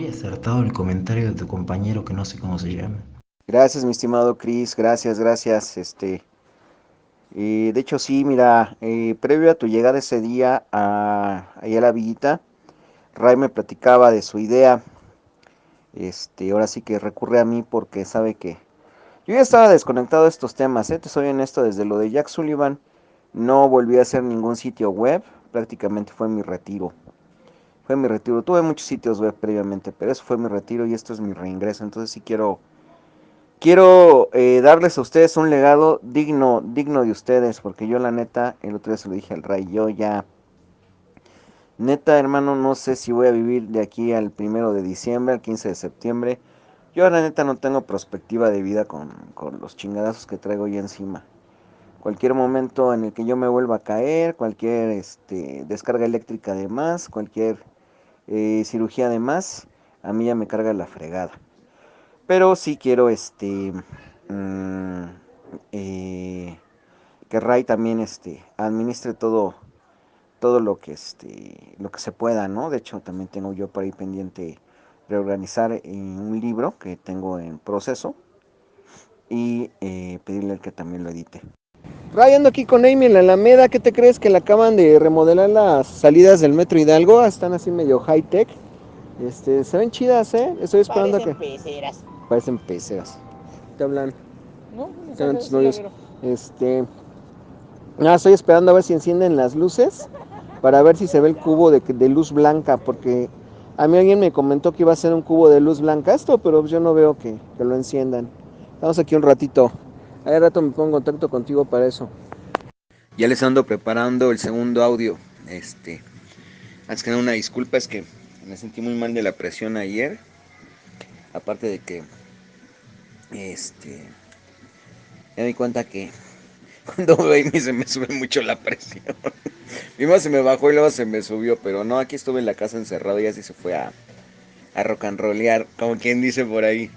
acertado el comentario de tu compañero que no sé cómo se llama. Gracias, mi estimado Chris, gracias, gracias. De hecho, sí, mira, previo a tu llegada ese día ahí a la villita, Ray me platicaba de su idea. Ahora sí que recurre a mí porque sabe que yo ya estaba desconectado de estos temas, te soy honesto, desde lo de Jack Sullivan no volví a hacer ningún sitio web, prácticamente fue mi retiro. Fue mi retiro, tuve muchos sitios web previamente, pero eso fue mi retiro y esto es mi reingreso, entonces sí quiero darles a ustedes un legado digno de ustedes, porque yo la neta, el otro día se lo dije al Ray, yo ya, neta hermano, no sé si voy a vivir de aquí al 1 de diciembre, al 15 de septiembre. Yo la neta no tengo perspectiva de vida con los chingadazos que traigo ya encima. Cualquier momento en el que yo me vuelva a caer, cualquier descarga eléctrica de más, cualquier cirugía de más, a mí ya me carga la fregada. Pero sí quiero mm, eh, que Ray también administre todo lo que se pueda, ¿no? De hecho, también tengo yo por ahí pendiente reorganizar un libro que tengo en proceso y pedirle que también lo edite. Ray, ando aquí con Amy en la Alameda. ¿Qué te crees que le acaban de remodelar las salidas del Metro Hidalgo? Están así medio high tech. Se ven chidas, ¿eh? Estoy esperando a que... Parecen peceras. Parecen peceras. Te hablan. No, Te hablan tus sí la novios. vieron. Estoy esperando a ver si encienden las luces para ver si se ve el cubo de luz blanca, porque a mí alguien me comentó que iba a ser un cubo de luz blanca esto, pero yo no veo que lo enciendan. Estamos aquí un ratito. Al rato me pongo en contacto contigo para eso. Ya les ando preparando el segundo audio. Antes que nada una disculpa, es que me sentí muy mal de la presión ayer. Aparte de que, ya me di cuenta que cuando veo se me sube mucho la presión. Primero se me bajó y luego se me subió, pero no, aquí estuve en la casa encerrado y así se fue a rock and rollear, como quien dice por ahí.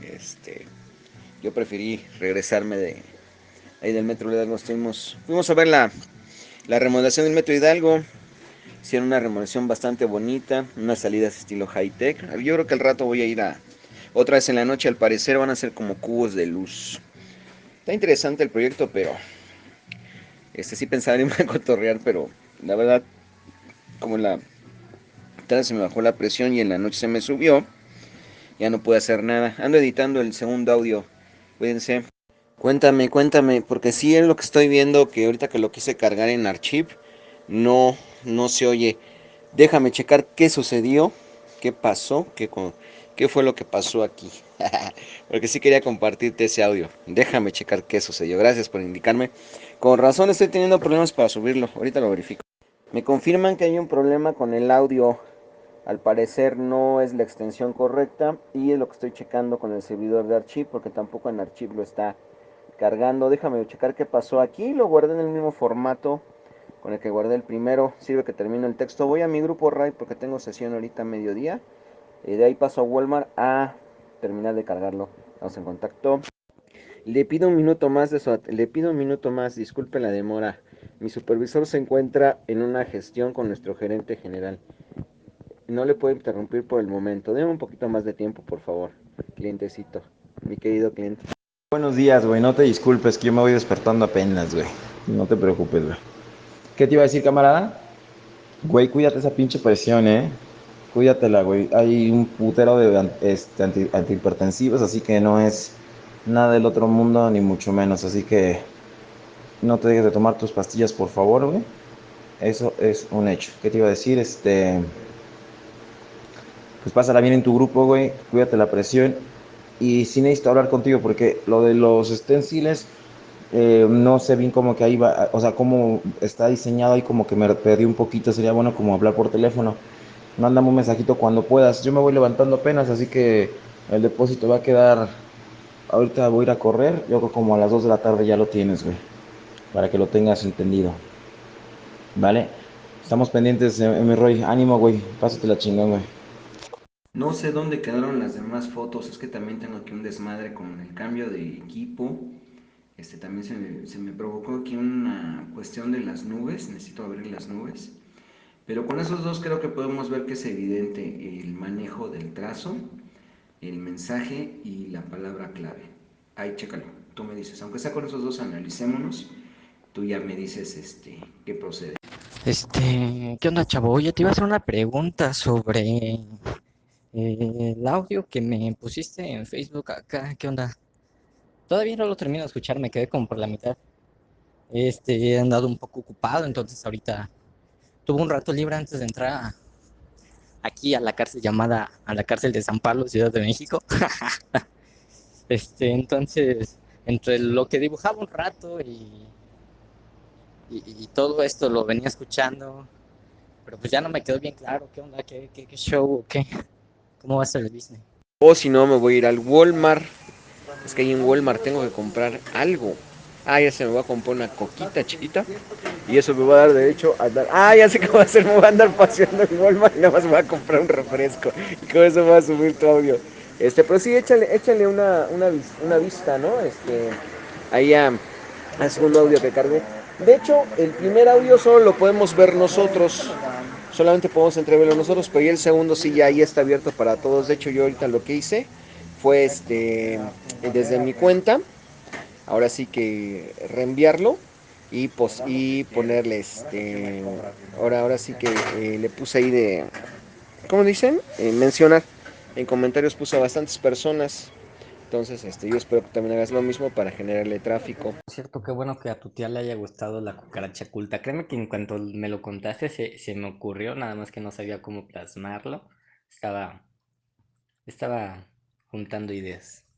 Yo preferí regresarme de ahí del Metro Hidalgo. Fuimos a ver la remodelación del Metro Hidalgo. Hicieron una remodelación bastante bonita, unas salidas estilo high tech. Yo creo que al rato voy a ir otra vez en la noche, al parecer van a ser como cubos de luz. Está interesante el proyecto, pero sí pensaba irme a cotorrear, pero la verdad, como en la tarde se me bajó la presión y en la noche se me subió, ya no pude hacer nada. Ando editando el segundo audio. Cuídense. Cuéntame, porque sí es lo que estoy viendo, que ahorita que lo quise cargar en Archive, no se oye. Déjame checar qué sucedió, qué pasó, qué fue lo que pasó aquí. Porque sí quería compartirte ese audio. Déjame checar qué sucedió. Gracias por indicarme. Con razón estoy teniendo problemas para subirlo. Ahorita lo verifico. Me confirman que hay un problema con el audio. Al parecer no es la extensión correcta y es lo que estoy checando con el servidor de Archive porque tampoco en Archive lo está cargando. Déjame checar qué pasó aquí. Lo guardé en el mismo formato con el que guardé el primero. Sirve que termino el texto. Voy a mi grupo Ray porque tengo sesión ahorita a mediodía. De ahí paso a Walmart a terminar de cargarlo. Estamos en contacto. Le pido un minuto más de su le pido un minuto más, disculpe la demora. Mi supervisor se encuentra en una gestión con nuestro gerente general. No le puedo interrumpir por el momento. Deme un poquito más de tiempo, por favor. Clientecito, mi querido cliente. Buenos días, güey. No te disculpes, que yo me voy despertando apenas, güey. No te preocupes, güey. ¿Qué te iba a decir, camarada? Güey, cuídate esa pinche presión, ¿eh? Cuídatela, güey. Hay un putero de antihipertensivos, así que no es nada del otro mundo, ni mucho menos. Así que no te dejes de tomar tus pastillas, por favor, güey. Eso es un hecho. ¿Qué te iba a decir? Pues pásala bien en tu grupo, güey. Cuídate la presión. Y sí necesito hablar contigo porque lo de los stenciles, no sé bien cómo que ahí va, o sea, cómo está diseñado y como que me perdí un poquito. Sería bueno como hablar por teléfono. Mándame un mensajito cuando puedas. Yo me voy levantando apenas, así que el depósito va a quedar. Ahorita voy a ir a correr. Yo creo como a las 2 de la tarde ya lo tienes, güey. Para que lo tengas entendido. ¿Vale? Estamos pendientes, mi Roy. Ánimo, güey. Pásate la chingón, güey. No sé dónde quedaron las demás fotos. Es que también tengo aquí un desmadre con el cambio de equipo. También se me provocó aquí una cuestión de las nubes. Necesito abrir las nubes. Pero con esos dos creo que podemos ver que es evidente el manejo del trazo. el mensaje y la palabra clave. Ahí, chécalo. Tú me dices, aunque sea con esos dos, analicémonos. Tú ya me dices, qué procede. ¿Qué onda, chavo? Oye, te iba a hacer una pregunta sobre el audio que me pusiste en Facebook acá. ¿Qué onda? Todavía no lo termino de escuchar, me quedé como por la mitad. He andado un poco ocupado, entonces ahorita tuve un rato libre antes de entrar aquí a la cárcel a la cárcel de San Pablo, Ciudad de México. Entonces, entre lo que dibujaba un rato y todo esto lo venía escuchando, pero pues ya no me quedó bien claro qué onda, qué show o qué, cómo va a ser el business. O si no, me voy a ir al Walmart. Es que ahí en Walmart tengo que comprar algo. Ah, ya se me va a comprar una coquita chiquita. Y eso me va a dar derecho a andar. Ah, ya sé qué va a hacer. Me voy a andar paseando en Walmart y nada más me voy a comprar un refresco. Y con eso me va a subir tu audio. Pero sí, échale una vista, ¿no? Ahí a segundo audio que cargué. De hecho, el primer audio solo lo podemos ver nosotros. Solamente podemos entreverlo nosotros, pero ya el segundo sí ya ahí está abierto para todos. De hecho, yo ahorita lo que hice fue desde mi cuenta, ahora sí que reenviarlo y ponerle ahora sí que le puse ahí ¿cómo dicen? Mencionar. En comentarios puse a bastantes personas. Entonces, yo espero que también hagas lo mismo para generarle tráfico. Por cierto, qué bueno que a tu tía le haya gustado la cucaracha culta. Créeme que en cuanto me lo contaste se me ocurrió, nada más que no sabía cómo plasmarlo. Estaba, estaba juntando ideas.